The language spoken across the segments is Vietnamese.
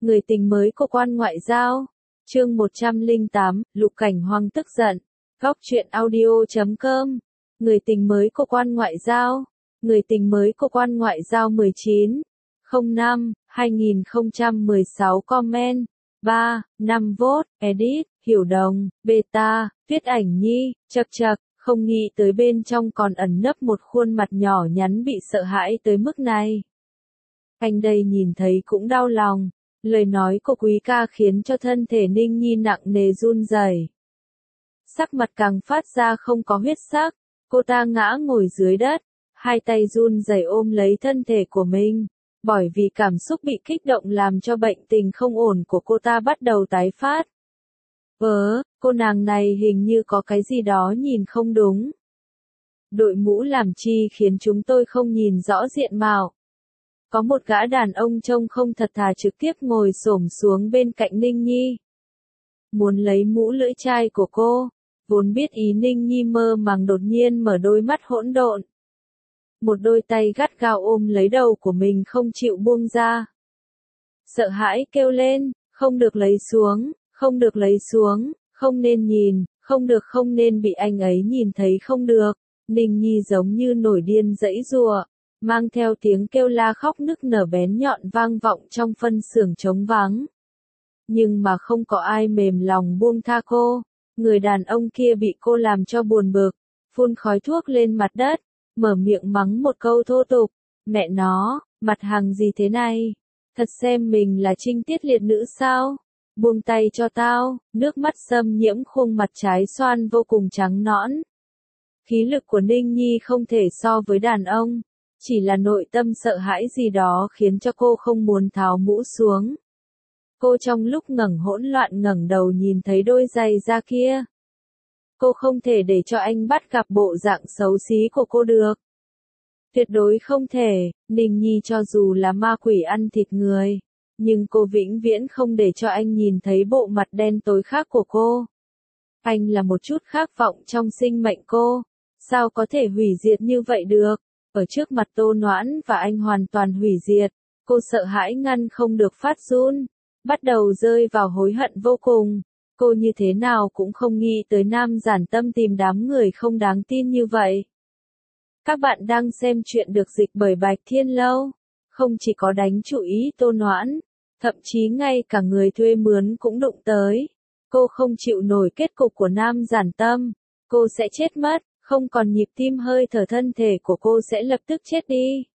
Người tình mới của quan ngoại giao. Chương 108, Lục Cảnh Hoang tức giận. Góc truyện audio.com. Người tình mới của quan ngoại giao. Người tình mới của quan ngoại giao 19/05/2016 comment. 3, 5 vote, edit, hiểu đồng, beta, viết ảnh nhi, chậc chậc, không nghĩ tới bên trong còn ẩn nấp một khuôn mặt nhỏ nhắn bị sợ hãi tới mức này. Anh đây nhìn thấy cũng đau lòng, lời nói của Quý ca khiến cho thân thể Ninh Nhi nặng nề run rẩy. Sắc mặt càng phát ra không có huyết sắc, cô ta ngã ngồi dưới đất, hai tay run rẩy ôm lấy thân thể của mình. Bởi vì cảm xúc bị kích động làm cho bệnh tình không ổn của cô ta bắt đầu tái phát. Cô nàng này hình như có cái gì đó nhìn không đúng. Đội mũ làm chi khiến chúng tôi không nhìn rõ diện mạo. Có một gã đàn ông trông không thật thà trực tiếp ngồi xổm xuống bên cạnh Ninh Nhi. Muốn lấy mũ lưỡi chai của cô, vốn biết ý Ninh Nhi mơ màng đột nhiên mở đôi mắt hỗn độn. Một đôi tay gắt gao ôm lấy đầu của mình không chịu buông ra. Sợ hãi kêu lên, không được lấy xuống, không được lấy xuống, không nên nhìn, không nên bị anh ấy nhìn thấy không được. Ninh Nhi giống như nổi điên giãy giụa, mang theo tiếng kêu la khóc nức nở bén nhọn vang vọng trong phân xưởng trống vắng. Nhưng mà không có ai mềm lòng buông tha cô. Người đàn ông kia bị cô làm cho buồn bực, phun khói thuốc lên mặt đất, mở miệng mắng một câu thô tục. Mẹ nó, mặt hàng gì thế này? Thật xem mình là trinh tiết liệt nữ sao? Buông tay cho tao. Nước mắt xâm nhiễm khuôn mặt trái xoan vô cùng trắng nõn. Khí lực của Ninh Nhi không thể so với đàn ông. Chỉ là nội tâm sợ hãi gì đó khiến cho cô không muốn tháo mũ xuống. Cô trong lúc hỗn loạn ngẩng đầu nhìn thấy đôi giày da kia. Cô không thể để cho anh bắt gặp bộ dạng xấu xí của cô được. Tuyệt đối không thể. Ninh Nhi cho dù là ma quỷ ăn thịt người, nhưng cô vĩnh viễn không để cho anh nhìn thấy bộ mặt đen tối khác của cô. Anh là một chút khát vọng trong sinh mệnh cô. Sao có thể hủy diệt như vậy được? Ở trước mặt Tô Noãn và anh hoàn toàn hủy diệt. Cô sợ hãi ngăn không được phát run. Bắt đầu rơi vào hối hận vô cùng. Cô như thế nào cũng không nghĩ tới Nam Giản Tâm tìm đám người không đáng tin như vậy. Các bạn đang xem chuyện được dịch bởi Bạch Thiên Lâu. Không chỉ có đánh chú ý Tô Noãn, thậm chí ngay cả người thuê mướn cũng đụng tới. Cô không chịu nổi kết cục của Nam Giản Tâm. Cô sẽ chết mất, không còn nhịp tim hơi thở, thân thể của cô sẽ lập tức chết đi.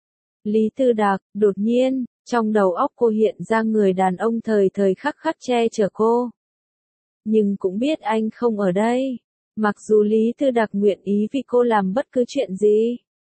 Lý Tư Đạc, đột nhiên, trong đầu óc cô hiện ra người đàn ông thời thời khắc khắc che chở cô. Nhưng cũng biết anh không ở đây. Mặc dù Lý Tư Đạc nguyện ý vì cô làm bất cứ chuyện gì,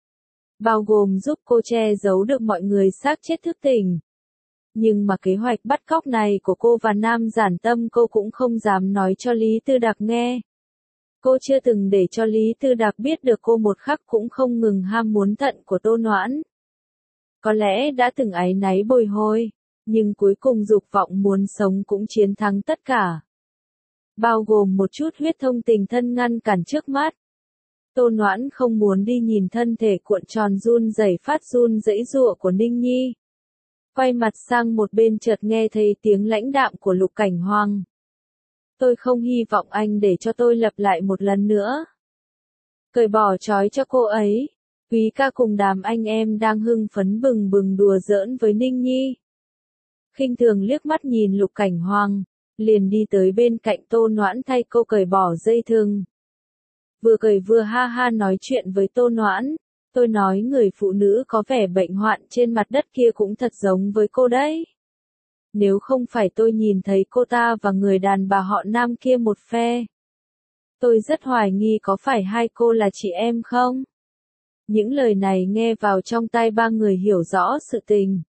bao gồm giúp cô che giấu được mọi người xác chết thức tỉnh. Nhưng mà kế hoạch bắt cóc này của cô và Nam Giản Tâm cô cũng không dám nói cho Lý Tư Đạc nghe. Cô chưa từng để cho Lý Tư Đạc biết được cô một khắc cũng không ngừng ham muốn thận của Tô Noãn. Có lẽ đã từng áy náy bồi hồi, nhưng cuối cùng dục vọng muốn sống cũng chiến thắng tất cả. Bao gồm một chút huyết thông tình thân ngăn cản trước mắt. Tô Noãn không muốn đi nhìn thân thể cuộn tròn run rẩy phát run giãy giụa của Ninh Nhi. Quay mặt sang một bên chợt nghe thấy tiếng lãnh đạm của Lục Cảnh Hoang. Tôi không hy vọng anh để cho tôi lặp lại một lần nữa. Cởi bỏ trói cho cô ấy. Quý ca cùng đám anh em đang hưng phấn bừng bừng đùa giỡn với Ninh Nhi. Khinh thường liếc mắt nhìn Lục Cảnh Hoang, liền đi tới bên cạnh Tô Noãn thay cô cởi bỏ dây thừng. Vừa cởi vừa ha ha nói chuyện với Tô Noãn. Tôi nói người phụ nữ có vẻ bệnh hoạn trên mặt đất kia cũng thật giống với cô đấy. Nếu không phải tôi nhìn thấy cô ta và người đàn bà họ Nam kia một phe, tôi rất hoài nghi có phải hai cô là chị em không? Những lời này nghe vào trong tai ba người hiểu rõ sự tình.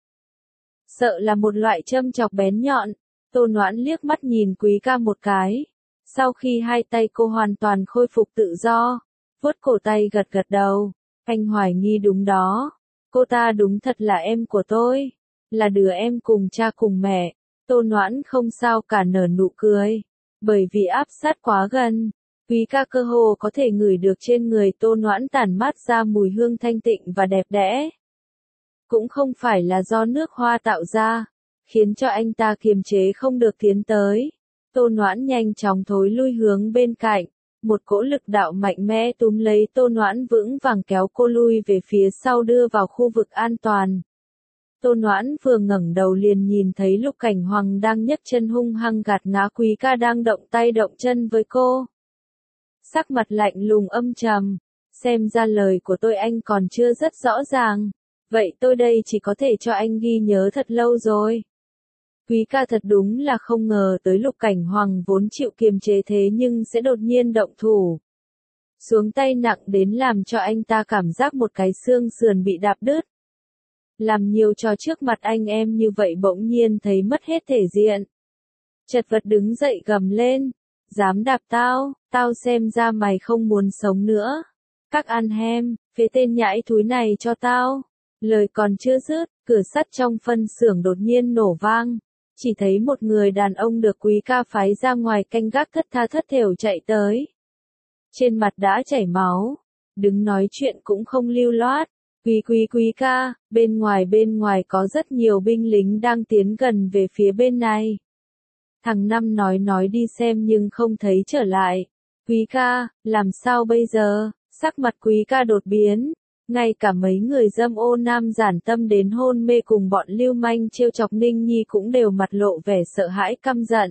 Sợ là một loại châm chọc bén nhọn. Tô Noãn liếc mắt nhìn Quý ca một cái. Sau khi hai tay cô hoàn toàn khôi phục tự do, vuốt cổ tay gật gật đầu. Anh hoài nghi đúng đó. Cô ta đúng thật là em của tôi. Là đứa em cùng cha cùng mẹ. Tô Noãn không sao cả nở nụ cười. Bởi vì áp sát quá gần, Quý ca cơ hồ có thể ngửi được trên người Tô Noãn tản mát ra mùi hương thanh tịnh và đẹp đẽ. Cũng không phải là do nước hoa tạo ra, khiến cho anh ta kiềm chế không được tiến tới. Tô Noãn nhanh chóng thối lui hướng bên cạnh, một cỗ lực đạo mạnh mẽ túm lấy Tô Noãn vững vàng kéo cô lui về phía sau đưa vào khu vực an toàn. Tô Noãn vừa ngẩng đầu liền nhìn thấy Lục Cảnh Hoàng đang nhấc chân hung hăng gạt ngã Quý ca đang động tay động chân với cô. Sắc mặt lạnh lùng âm trầm, xem ra lời của tôi anh còn chưa rất rõ ràng, vậy tôi đây chỉ có thể cho anh ghi nhớ thật lâu rồi. Quý ca thật đúng là không ngờ tới Lục Cảnh Hoàng vốn chịu kiềm chế thế nhưng sẽ đột nhiên động thủ. Xuống tay nặng đến làm cho anh ta cảm giác một cái xương sườn bị đạp đứt. Làm nhiều trò trước mặt anh em như vậy bỗng nhiên thấy mất hết thể diện. Chật vật đứng dậy gầm lên, dám đạp tao, tao xem ra mày không muốn sống nữa. Các ăn hem, phế tên nhãi thúi này cho tao. Lời còn chưa dứt, cửa sắt trong phân xưởng đột nhiên nổ vang. Chỉ thấy một người đàn ông được Quý ca phái ra ngoài canh gác thất tha thất thểu chạy tới. Trên mặt đã chảy máu, đứng nói chuyện cũng không lưu loát. Quý ca, bên ngoài có rất nhiều binh lính đang tiến gần về phía bên này. Thằng Năm nói đi xem nhưng không thấy trở lại. Quý ca, làm sao bây giờ? Sắc mặt Quý ca đột biến. Ngay cả mấy người dâm ô nam giản tâm đến hôn mê cùng bọn lưu manh trêu chọc Ninh Nhi cũng đều mặt lộ vẻ sợ hãi căm giận.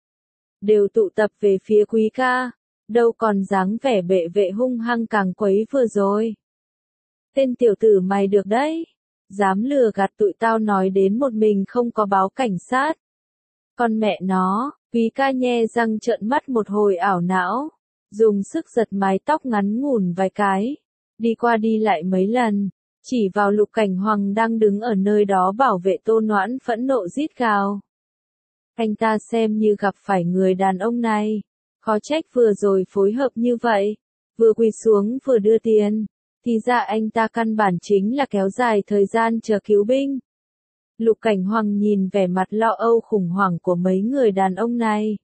Đều tụ tập về phía Quý ca, đâu còn dáng vẻ bệ vệ hung hăng càng quấy vừa rồi. Tên tiểu tử mày được đấy, dám lừa gạt tụi tao nói đến một mình không có báo cảnh sát. Con mẹ nó, Quý ca nhe răng trợn mắt một hồi ảo não, dùng sức giật mái tóc ngắn ngủn vài cái. Đi qua đi lại mấy lần, chỉ vào Lục Cảnh Hoàng đang đứng ở nơi đó bảo vệ Tô Noãn phẫn nộ rít gào. Anh ta xem như gặp phải người đàn ông này, khó trách vừa rồi phối hợp như vậy, vừa quỳ xuống vừa đưa tiền, thì ra anh ta căn bản chính là kéo dài thời gian chờ cứu binh. Lục Cảnh Hoàng nhìn vẻ mặt lo âu khủng hoảng của mấy người đàn ông này.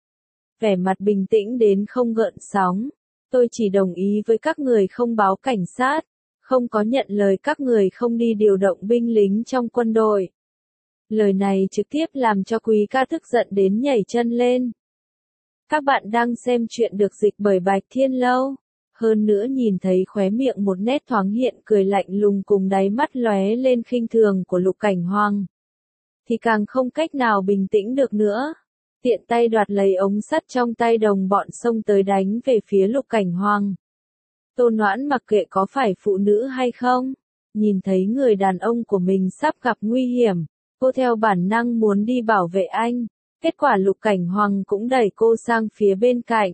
Vẻ mặt bình tĩnh đến không gợn sóng. Tôi chỉ đồng ý với các người không báo cảnh sát, không có nhận lời các người không đi điều động binh lính trong quân đội. Lời này trực tiếp làm cho Quý ca tức giận đến nhảy chân lên. Các bạn đang xem chuyện được dịch bởi Bạch Thiên Lâu. Hơn nữa nhìn thấy khóe miệng một nét thoáng hiện cười lạnh lùng cùng đáy mắt lóe lên khinh thường của Lục Cảnh Hoàng. Thì càng không cách nào bình tĩnh được nữa. Tiện tay đoạt lấy ống sắt trong tay đồng bọn xông tới đánh về phía Lục Cảnh Hoàng. Tô Noãn mặc kệ có phải phụ nữ hay không, nhìn thấy người đàn ông của mình sắp gặp nguy hiểm, cô theo bản năng muốn đi bảo vệ anh, kết quả Lục Cảnh Hoàng cũng đẩy cô sang phía bên cạnh.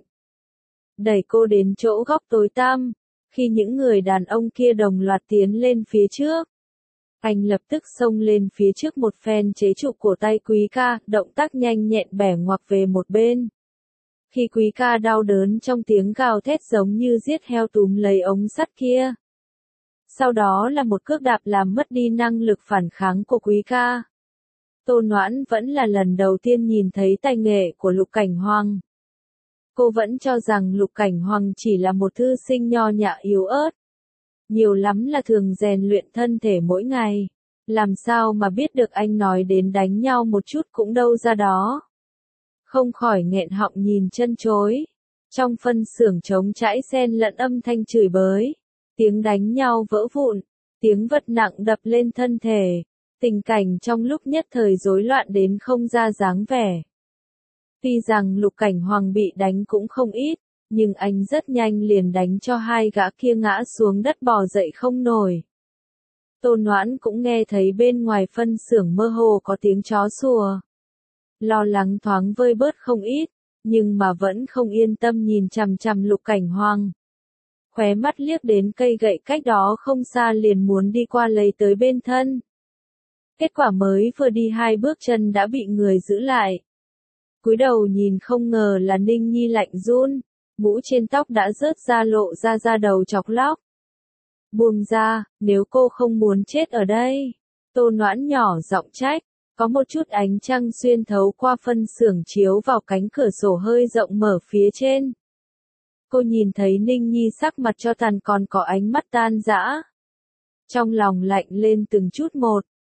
Đẩy cô đến chỗ góc tối tăm, khi những người đàn ông kia đồng loạt tiến lên phía trước. Anh lập tức xông lên phía trước một phen chế trụ cổ tay Quý ca, động tác nhanh nhẹn bẻ ngoặc về một bên. Khi Quý ca đau đớn trong tiếng gào thét giống như giết heo túm lấy ống sắt kia. Sau đó là một cước đạp làm mất đi năng lực phản kháng của Quý ca. Tô Noãn vẫn là lần đầu tiên nhìn thấy tài nghệ của Lục Cảnh Hoàng. Cô vẫn cho rằng Lục Cảnh Hoàng chỉ là một thư sinh nho nhã yếu ớt. Nhiều lắm là thường rèn luyện thân thể mỗi ngày. Làm sao mà biết được anh nói đến đánh nhau một chút cũng đâu ra đó. Không khỏi nghẹn họng nhìn chân chối. Trong phân xưởng trống trãi xen lẫn âm thanh chửi bới. Tiếng đánh nhau vỡ vụn. Tiếng vật nặng đập lên thân thể. Tình cảnh trong lúc nhất thời rối loạn đến không ra dáng vẻ. Tuy rằng Lục Cảnh Hoàng bị đánh cũng không ít, nhưng anh rất nhanh liền đánh cho hai gã kia ngã xuống đất bò dậy không nổi. Tô Noãn cũng nghe thấy bên ngoài phân xưởng mơ hồ có tiếng chó sủa. Lo lắng thoáng vơi bớt không ít, nhưng mà vẫn không yên tâm nhìn chằm chằm Lục Cảnh Hoàng. Khóe mắt liếc đến cây gậy cách đó không xa liền muốn đi qua lấy tới bên thân. Kết quả mới vừa đi 2 bước chân đã bị người giữ lại. Cúi đầu nhìn không ngờ là Ninh Nhi lạnh run, mũ trên tóc đã rớt ra lộ ra đầu chọc lóc. Buông ra, nếu cô không muốn chết ở đây. Tô Noãn nhỏ giọng trách, có một chút ánh trăng xuyên thấu qua phân xưởng chiếu vào cánh cửa sổ hơi rộng mở phía trên. Cô nhìn thấy Ninh Nhi sắc mặt cho tàn còn có ánh mắt tan rã. Trong lòng lạnh lên từng chút một,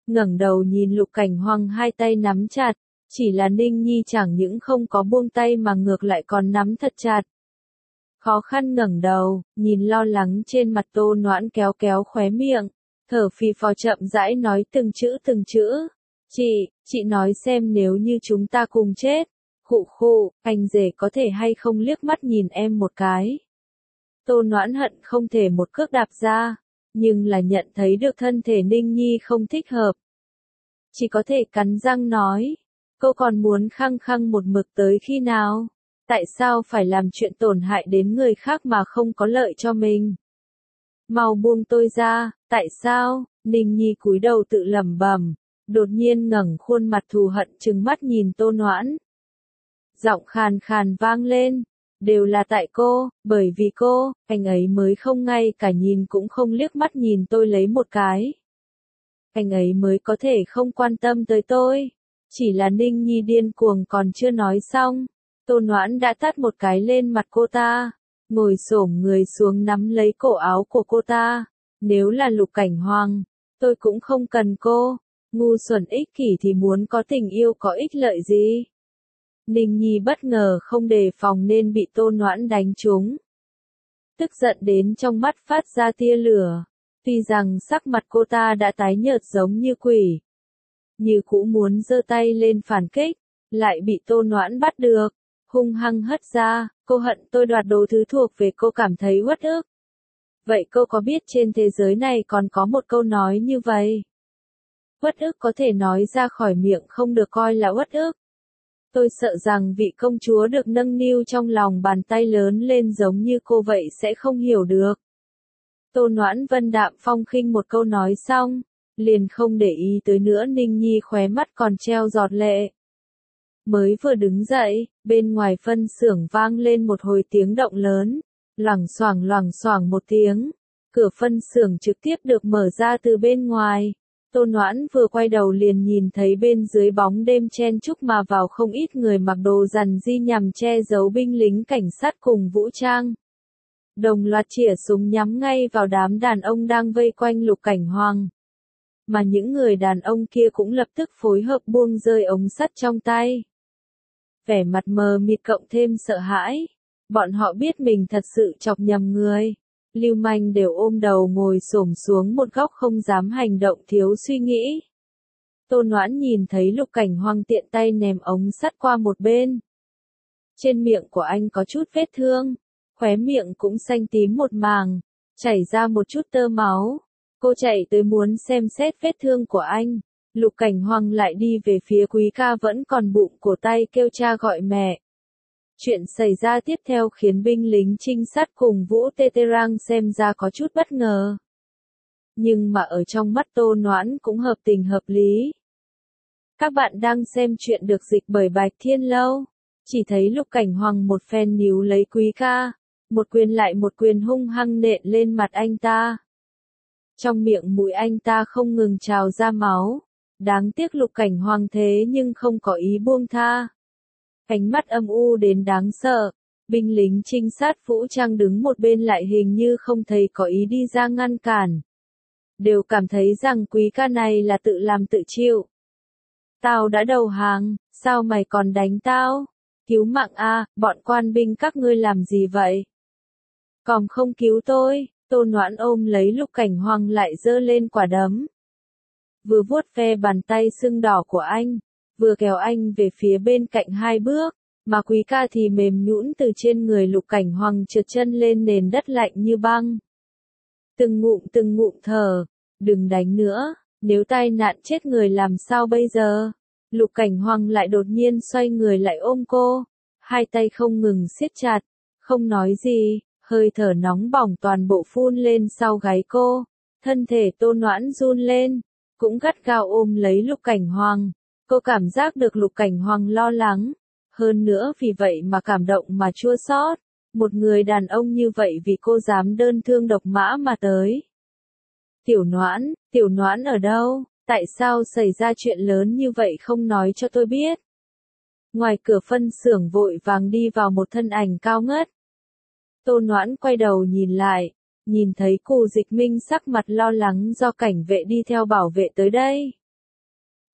ngẩng đầu nhìn Lục Cảnh Hoang hai tay nắm chặt, chỉ là Ninh Nhi chẳng những không có buông tay mà ngược lại còn nắm thật chặt. Khó khăn ngẩng đầu, nhìn lo lắng trên mặt Tô Noãn kéo kéo khóe miệng, thở phì phò chậm rãi nói từng chữ. Chị nói xem nếu như chúng ta cùng chết, khụ, anh rể có thể hay không liếc mắt nhìn em một cái. Tô Noãn hận không thể một cước đạp ra, nhưng là nhận thấy được thân thể Ninh Nhi không thích hợp. Chỉ có thể cắn răng nói, cô còn muốn khăng khăng một mực tới khi nào? Tại sao phải làm chuyện tổn hại đến người khác mà không có lợi cho mình? Mau buông tôi ra, tại sao? Ninh Nhi cúi đầu tự lẩm bẩm, đột nhiên ngẩng khuôn mặt thù hận trừng mắt nhìn Tô Noãn. Giọng khàn khàn vang lên, đều là tại cô, bởi vì cô, anh ấy mới không ngay cả nhìn cũng không liếc mắt nhìn tôi lấy một cái. Anh ấy mới có thể không quan tâm tới tôi. Chỉ là Ninh Nhi điên cuồng còn chưa nói xong, Tô Noãn đã tát một cái lên mặt cô ta, ngồi xổm người xuống nắm lấy cổ áo của cô ta. Nếu là Lục Cảnh Hoang, tôi cũng không cần cô, ngu xuẩn ích kỷ thì muốn có tình yêu có ích lợi gì. Ninh Nhi bất ngờ không đề phòng nên bị Tô Noãn đánh trúng. Tức giận đến trong mắt phát ra tia lửa, tuy rằng sắc mặt cô ta đã tái nhợt giống như quỷ. Như cũ muốn giơ tay lên phản kích, lại bị Tô Noãn bắt được, hung hăng hất ra, cô hận tôi đoạt đồ thứ thuộc về cô cảm thấy uất ức. Vậy cô có biết trên thế giới này còn có một câu nói như vậy? Uất ức có thể nói ra khỏi miệng không được coi là uất ức. Tôi sợ rằng vị công chúa được nâng niu trong lòng bàn tay lớn lên giống như cô vậy sẽ không hiểu được. Tô Noãn vân đạm phong khinh một câu nói xong, liền không để ý tới nữa. Ninh Nhi khóe mắt còn treo giọt lệ. Mới vừa đứng dậy, bên ngoài phân xưởng vang lên một hồi tiếng động lớn, loảng xoảng một tiếng. Cửa phân xưởng trực tiếp được mở ra từ bên ngoài. Tô Noãn vừa quay đầu liền nhìn thấy bên dưới bóng đêm chen chúc mà vào không ít người mặc đồ rằn ri nhằm che giấu binh lính cảnh sát cùng vũ trang. Đồng loạt chĩa súng nhắm ngay vào đám đàn ông đang vây quanh Lục Cảnh Hoang. Mà những người đàn ông kia cũng lập tức phối hợp buông rơi ống sắt trong tay. Vẻ mặt mờ mịt cộng thêm sợ hãi. Bọn họ biết mình thật sự chọc nhầm người. Lưu manh đều ôm đầu ngồi xổm xuống một góc không dám hành động thiếu suy nghĩ. Tô Noãn nhìn thấy Lục Cảnh Hoang tiện tay ném ống sắt qua một bên. Trên miệng của anh có chút vết thương, khóe miệng cũng xanh tím một màng, chảy ra một chút tơ máu. Cô chạy tới muốn xem xét vết thương của anh. Lục Cảnh Hoang lại đi về phía Quý ca vẫn còn bụng cổ tay kêu cha gọi mẹ. Chuyện xảy ra tiếp theo khiến binh lính trinh sát cùng Vũ Tê Tê Rang xem ra có chút bất ngờ. Nhưng mà ở trong mắt Tô Noãn cũng hợp tình hợp lý. Các bạn đang xem chuyện được dịch bởi Bạch Thiên Lâu. Chỉ thấy Lục Cảnh Hoang một phen níu lấy Quý ca, một quyền lại một quyền hung hăng nện lên mặt anh ta. Trong miệng mũi anh ta không ngừng trào ra máu. Đáng tiếc Lục Cảnh Hoang thế nhưng không có ý buông tha. Ánh mắt âm u đến đáng sợ. Binh lính trinh sát vũ trang đứng một bên lại hình như không thấy có ý đi ra ngăn cản. Đều cảm thấy rằng Quý ca này là tự làm tự chịu. Tao đã đầu hàng, sao mày còn đánh tao? Cứu mạng a, bọn quan binh các ngươi làm gì vậy? Còn không cứu tôi. Tô Noãn ôm lấy Lục Cảnh Hoang lại giơ lên quả đấm. Vừa vuốt ve bàn tay sưng đỏ của anh, vừa kéo anh về phía bên cạnh hai bước, mà Quý ca thì mềm nhũn từ trên người Lục Cảnh Hoang trượt chân lên nền đất lạnh như băng. Từng ngụm thở, đừng đánh nữa, nếu tai nạn chết người làm sao bây giờ? Lục Cảnh Hoang lại đột nhiên xoay người lại ôm cô, hai tay không ngừng siết chặt, không nói gì. Hơi thở nóng bỏng toàn bộ phun lên sau gáy cô, thân thể Tô Noãn run lên, cũng gắt gao ôm lấy Lục Cảnh Hoang. Cô cảm giác được Lục Cảnh Hoang lo lắng, hơn nữa vì vậy mà cảm động mà chua xót. Một người đàn ông như vậy vì cô dám đơn thương độc mã mà tới. Tiểu Noãn ở đâu? Tại sao xảy ra chuyện lớn như vậy không nói cho tôi biết? Ngoài cửa phân xưởng vội vàng đi vào một thân ảnh cao ngất. Tô Noãn quay đầu nhìn lại, nhìn thấy Cù Dịch Minh sắc mặt lo lắng do cảnh vệ đi theo bảo vệ tới đây.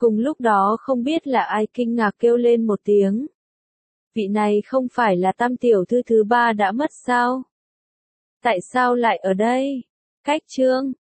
Cùng lúc đó không biết là ai kinh ngạc kêu lên một tiếng. Vị này không phải là Tam tiểu thư thứ ba đã mất sao? Tại sao lại ở đây? Khách trương,